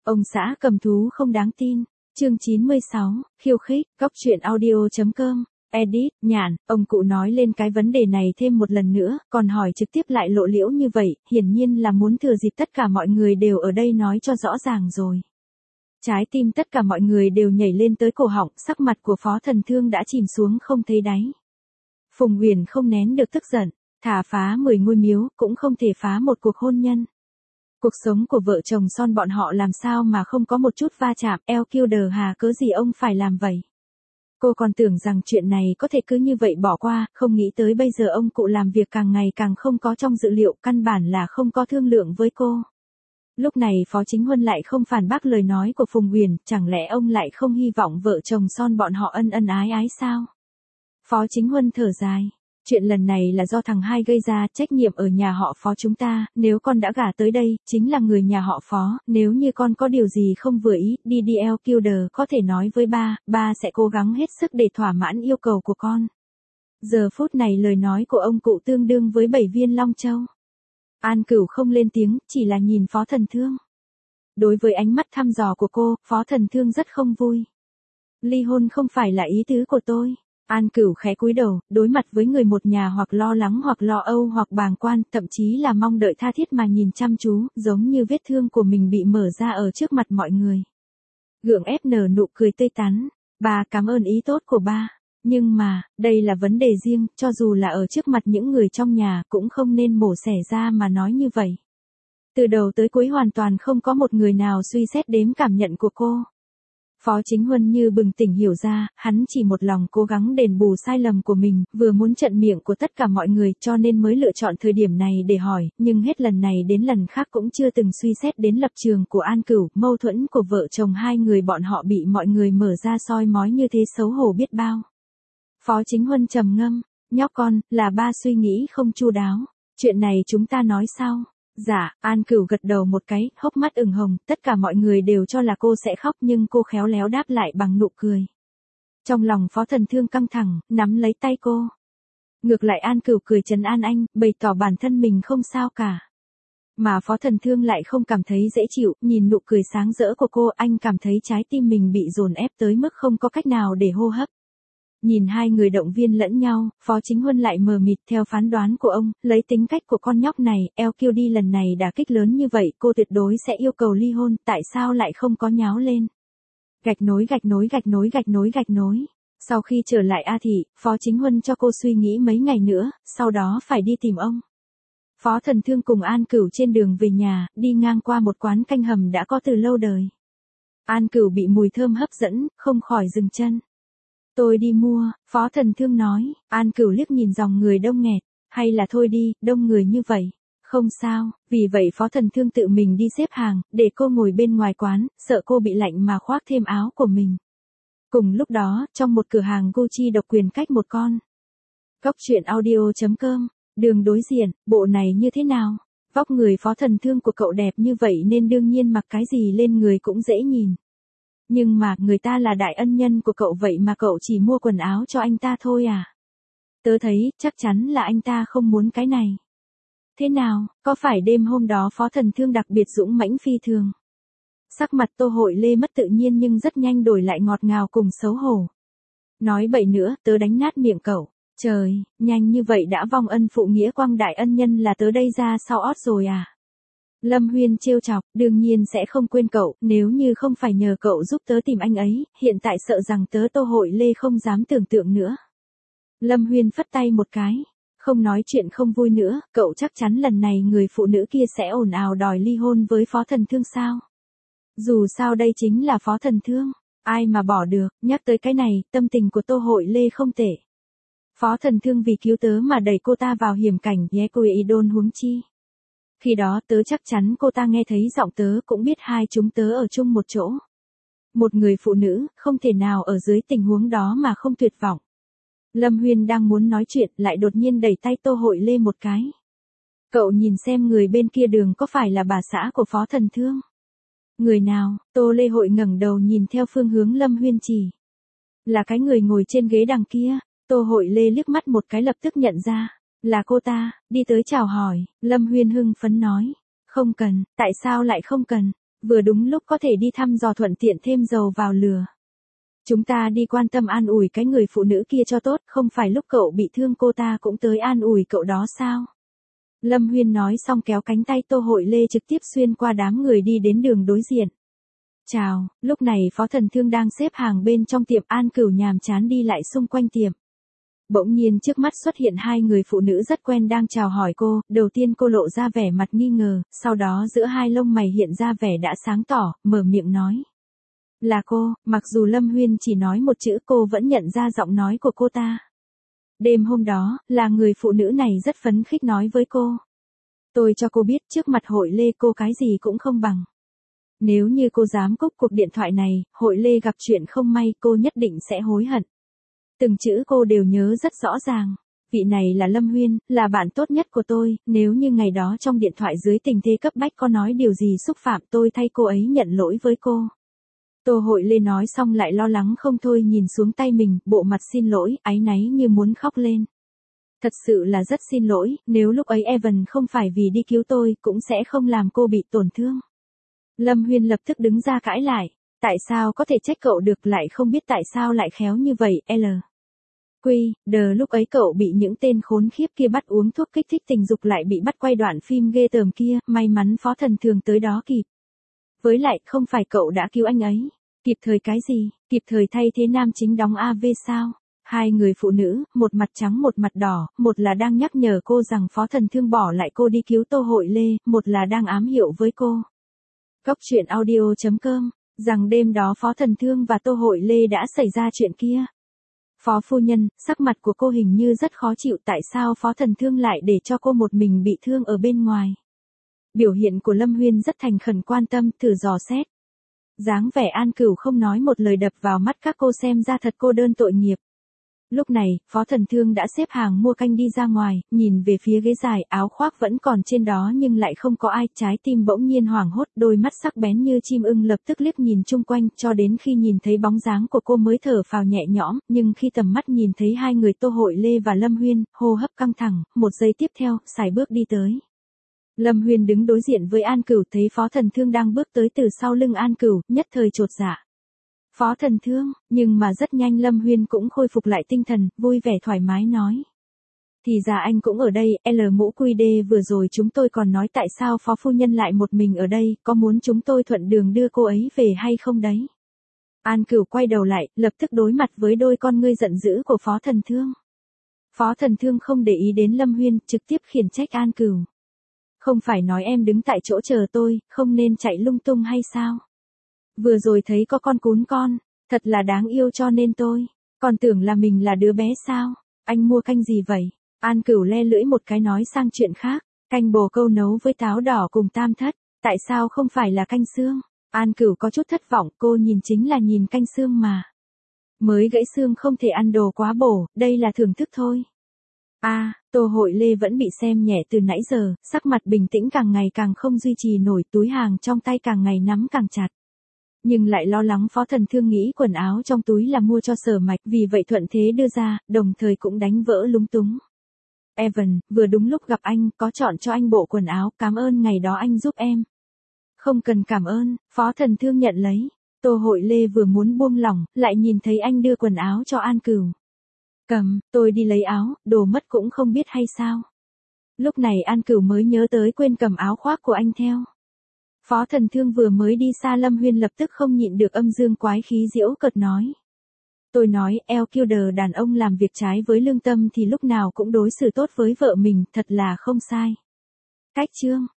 Ông xã cầm thú không đáng tin. Chương 96, khiêu khích, góc truyện audio.com. Edit, nhàn, ông cụ nói lên cái vấn đề này thêm một lần nữa, còn hỏi trực tiếp lại lộ liễu như vậy, hiển nhiên là muốn thừa dịp tất cả mọi người đều ở đây nói cho rõ ràng rồi. Trái tim tất cả mọi người đều nhảy lên tới cổ họng, sắc mặt của Phó Thần Thương đã chìm xuống không thấy đáy. Phùng Huyền không nén được tức giận, thả phá 10 ngôi miếu, cũng không thể phá một cuộc hôn nhân. Cuộc sống của vợ chồng son bọn họ làm sao mà không có một chút va chạm, eo kiêu đờ hà cớ gì ông phải làm vậy. Cô còn tưởng rằng chuyện này có thể cứ như vậy bỏ qua, không nghĩ tới bây giờ ông cụ làm việc càng ngày càng không có trong dự liệu, căn bản là không có thương lượng với cô. Lúc này Phó Chính Huân lại không phản bác lời nói của Phùng Huyền, chẳng lẽ ông lại không hy vọng vợ chồng son bọn họ ân ân ái ái sao? Phó Chính Huân thở dài. Chuyện lần này là do thằng hai gây ra, trách nhiệm ở nhà họ Phó chúng ta, nếu con đã gả tới đây, chính là người nhà họ Phó, nếu như con có điều gì không vừa ý, DDL Kilder có thể nói với ba sẽ cố gắng hết sức để thỏa mãn yêu cầu của con. Giờ phút này lời nói của ông cụ tương đương với 7 viên long châu. An Cửu không lên tiếng, chỉ là nhìn Phó Thần Thương. Đối với ánh mắt thăm dò của cô, Phó Thần Thương rất không vui. Ly hôn không phải là ý tứ của tôi. An Cửu khẽ cúi đầu, đối mặt với người một nhà hoặc lo lắng hoặc lo âu hoặc bàng quan, thậm chí là mong đợi tha thiết mà nhìn chăm chú, giống như vết thương của mình bị mở ra ở trước mặt mọi người. Gượng ép nở nụ cười tươi tắn, ba cảm ơn ý tốt của ba, nhưng mà, đây là vấn đề riêng, cho dù là ở trước mặt những người trong nhà cũng không nên mổ xẻ ra mà nói như vậy. Từ đầu tới cuối hoàn toàn không có một người nào suy xét đếm cảm nhận của cô. Phó Chính Huân như bừng tỉnh hiểu ra, hắn chỉ một lòng cố gắng đền bù sai lầm của mình, vừa muốn trận miệng của tất cả mọi người cho nên mới lựa chọn thời điểm này để hỏi, nhưng hết lần này đến lần khác cũng chưa từng suy xét đến lập trường của An Cửu, mâu thuẫn của vợ chồng hai người bọn họ bị mọi người mở ra soi mói như thế xấu hổ biết bao. Phó Chính Huân trầm ngâm, nhóc con, là ba suy nghĩ không chu đáo, chuyện này chúng ta nói sau. Dạ, An Cửu gật đầu một cái, hốc mắt ửng hồng, tất cả mọi người đều cho là cô sẽ khóc nhưng cô khéo léo đáp lại bằng nụ cười. Trong lòng Phó Thần Thương căng thẳng, nắm lấy tay cô. Ngược lại An Cửu cười trấn an anh, bày tỏ bản thân mình không sao cả. Mà Phó Thần Thương lại không cảm thấy dễ chịu, nhìn nụ cười sáng rỡ của cô, anh cảm thấy trái tim mình bị dồn ép tới mức không có cách nào để hô hấp. Nhìn hai người động viên lẫn nhau, Phó Chính Huân lại mờ mịt theo phán đoán của ông, lấy tính cách của con nhóc này, LQD lần này đả kích lớn như vậy, cô tuyệt đối sẽ yêu cầu ly hôn, tại sao lại không có nháo lên. Gạch nối. Sau khi trở lại A Thị, Phó Chính Huân cho cô suy nghĩ mấy ngày nữa, sau đó phải đi tìm ông. Phó Thần Thương cùng An Cửu trên đường về nhà, đi ngang qua một quán canh hầm đã có từ lâu đời. An Cửu bị mùi thơm hấp dẫn, không khỏi dừng chân. Tôi đi mua, Phó Thần Thương nói, An Cửu liếc nhìn dòng người đông nghẹt, hay là thôi đi, đông người như vậy. Không sao, vì vậy Phó Thần Thương tự mình đi xếp hàng, để cô ngồi bên ngoài quán, sợ cô bị lạnh mà khoác thêm áo của mình. Cùng lúc đó, trong một cửa hàng Gucci độc quyền cách một con. Góc truyện audio.com, đường đối diện, bộ này như thế nào? Vóc người Phó Thần Thương của cậu đẹp như vậy nên đương nhiên mặc cái gì lên người cũng dễ nhìn. Nhưng mà, người ta là đại ân nhân của cậu vậy mà cậu chỉ mua quần áo cho anh ta thôi à? Tớ thấy, chắc chắn là anh ta không muốn cái này. Thế nào, có phải đêm hôm đó Phó Thần Thương đặc biệt dũng mãnh phi thường? Sắc mặt Tô Hội Lê mất tự nhiên nhưng rất nhanh đổi lại ngọt ngào cùng xấu hổ. Nói bậy nữa, tớ đánh nát miệng cậu. Trời, nhanh như vậy đã vong ân phụ nghĩa quang đại ân nhân là tớ đây ra sau ót rồi à? Lâm Huyên trêu chọc, đương nhiên sẽ không quên cậu, nếu như không phải nhờ cậu giúp tớ tìm anh ấy, hiện tại sợ rằng tớ Tô Hội Lê không dám tưởng tượng nữa. Lâm Huyên phất tay một cái, không nói chuyện không vui nữa, cậu chắc chắn lần này người phụ nữ kia sẽ ồn ào đòi ly hôn với Phó Thần Thương sao? Dù sao đây chính là Phó Thần Thương, ai mà bỏ được, nhắc tới cái này, tâm tình của Tô Hội Lê không tệ. Phó Thần Thương vì cứu tớ mà đẩy cô ta vào hiểm cảnh, nhé cô ý đôn huống chi. Khi đó tớ chắc chắn cô ta nghe thấy giọng tớ cũng biết hai chúng tớ ở chung một chỗ. Một người phụ nữ, không thể nào ở dưới tình huống đó mà không tuyệt vọng. Lâm Huyên đang muốn nói chuyện lại đột nhiên đẩy tay Tô Hội Lê một cái. Cậu nhìn xem người bên kia đường có phải là bà xã của Phó Thần Thương. Người nào? Tô Lê Hội ngẩng đầu nhìn theo phương hướng Lâm Huyên chỉ. Là cái người ngồi trên ghế đằng kia. Tô Hội Lê liếc mắt một cái lập tức nhận ra. Là cô ta, đi tới chào hỏi, Lâm Huyên hưng phấn nói. Không cần, tại sao lại không cần? vừa đúng lúc có thể đi thăm dò thuận tiện thêm dầu vào lửa. Chúng ta đi quan tâm an ủi cái người phụ nữ kia cho tốt, không phải lúc cậu bị thương cô ta cũng tới an ủi cậu đó sao? Lâm Huyên nói xong kéo cánh tay Tô Hội Lê trực tiếp xuyên qua đám người đi đến đường đối diện. Chào, lúc này Phó Thần Thương đang xếp hàng bên trong tiệm, An Cửu nhàm chán đi lại xung quanh tiệm. Bỗng nhiên trước mắt xuất hiện hai người phụ nữ rất quen đang chào hỏi cô, đầu tiên cô lộ ra vẻ mặt nghi ngờ, sau đó giữa hai lông mày hiện ra vẻ đã sáng tỏ, mở miệng nói. Là cô, mặc dù Lâm Huyên chỉ nói một chữ cô vẫn nhận ra giọng nói của cô ta. Đêm hôm đó, là người phụ nữ này rất phấn khích nói với cô. Tôi cho cô biết trước mặt Hội Lê cô cái gì cũng không bằng. Nếu như cô dám cúp cuộc điện thoại này, Hội Lê gặp chuyện không may cô nhất định sẽ hối hận. Từng chữ cô đều nhớ rất rõ ràng. Vị này là Lâm Huyên, là bạn tốt nhất của tôi, nếu như ngày đó trong điện thoại dưới tình thế cấp bách có nói điều gì xúc phạm tôi thay cô ấy nhận lỗi với cô. Tô Hội Lê nói xong lại lo lắng không thôi nhìn xuống tay mình, bộ mặt xin lỗi, áy náy như muốn khóc lên. Thật sự là rất xin lỗi, nếu lúc ấy Evan không phải vì đi cứu tôi, cũng sẽ không làm cô bị tổn thương. Lâm Huyên lập tức đứng ra cãi lại. Tại sao có thể trách cậu được, lại không biết tại sao lại khéo như vậy, lúc ấy cậu bị những tên khốn khiếp kia bắt uống thuốc kích thích tình dục lại bị bắt quay đoạn phim ghê tởm kia, may mắn Phó Thần Thường tới đó kịp. Với lại, không phải cậu đã cứu anh ấy. Kịp thời cái gì, kịp thời thay thế nam chính đóng AV sao? Hai người phụ nữ, một mặt trắng một mặt đỏ, một là đang nhắc nhở cô rằng Phó Thần Thương bỏ lại cô đi cứu Tô Hội Lê, một là đang ám hiệu với cô. Góc truyện audio.com, rằng đêm đó Phó Thần Thương và Tô Hội Lê đã xảy ra chuyện kia. Phó phu nhân, sắc mặt của cô hình như rất khó chịu, tại sao Phó Thần Thương lại để cho cô một mình bị thương ở bên ngoài. Biểu hiện của Lâm Huyên rất thành khẩn quan tâm, thử dò xét. Dáng vẻ An Cửu không nói một lời đập vào mắt các cô xem ra thật cô đơn tội nghiệp. Lúc này, Phó Thần Thương đã xếp hàng mua canh đi ra ngoài, nhìn về phía ghế dài, áo khoác vẫn còn trên đó nhưng lại không có ai, trái tim bỗng nhiên hoảng hốt, đôi mắt sắc bén như chim ưng lập tức liếc nhìn chung quanh, cho đến khi nhìn thấy bóng dáng của cô mới thở phào nhẹ nhõm, nhưng khi tầm mắt nhìn thấy hai người Tô Hội Lê và Lâm Huyên, hô hấp căng thẳng, một giây tiếp theo, sải bước đi tới. Lâm Huyên đứng đối diện với An Cửu, thấy Phó Thần Thương đang bước tới từ sau lưng An Cửu, nhất thời chột dạ. Phó Thần Thương, nhưng mà rất nhanh Lâm Huyên cũng khôi phục lại tinh thần, vui vẻ thoải mái nói. Thì ra anh cũng ở đây, Mũ Quy Đê vừa rồi chúng tôi còn nói tại sao Phó Phu Nhân lại một mình ở đây, có muốn chúng tôi thuận đường đưa cô ấy về hay không đấy. An Cửu quay đầu lại, lập tức đối mặt với đôi con ngươi giận dữ của Phó Thần Thương. Phó Thần Thương không để ý đến Lâm Huyên, trực tiếp khiển trách An Cửu. Không phải nói em đứng tại chỗ chờ tôi, không nên chạy lung tung hay sao? Vừa rồi thấy có con cún con, thật là đáng yêu cho nên tôi, còn tưởng là mình là đứa bé sao? Anh mua canh gì vậy? An Cửu le lưỡi một cái nói sang chuyện khác, canh bồ câu nấu với táo đỏ cùng tam thất, tại sao không phải là canh xương? An Cửu có chút thất vọng, cô nhìn chính là nhìn canh xương mà. Mới gãy xương không thể ăn đồ quá bổ, đây là thưởng thức thôi. Tô Hội Lê vẫn bị xem nhẹ từ nãy giờ, sắc mặt bình tĩnh càng ngày càng không duy trì nổi, túi hàng trong tay càng ngày nắm càng chặt. Nhưng lại lo lắng Phó Thần Thương nghĩ quần áo trong túi là mua cho Sở Mạch, vì vậy thuận thế đưa ra, đồng thời cũng đánh vỡ lúng túng. Evan, vừa đúng lúc gặp anh, có chọn cho anh bộ quần áo, cảm ơn ngày đó anh giúp em. Không cần cảm ơn, Phó Thần Thương nhận lấy. Tô Hội Lê vừa muốn buông lỏng, lại nhìn thấy anh đưa quần áo cho An Cửu. Cầm, tôi đi lấy áo, đồ mất cũng không biết hay sao. Lúc này An Cửu mới nhớ tới quên cầm áo khoác của anh theo. Phó Thần Thương vừa mới đi xa, Lâm Huyên lập tức không nhịn được âm dương quái khí giễu cợt nói. Tôi nói, Killer đàn ông làm việc trái với lương tâm thì lúc nào cũng đối xử tốt với vợ mình, thật là không sai. Cách chương.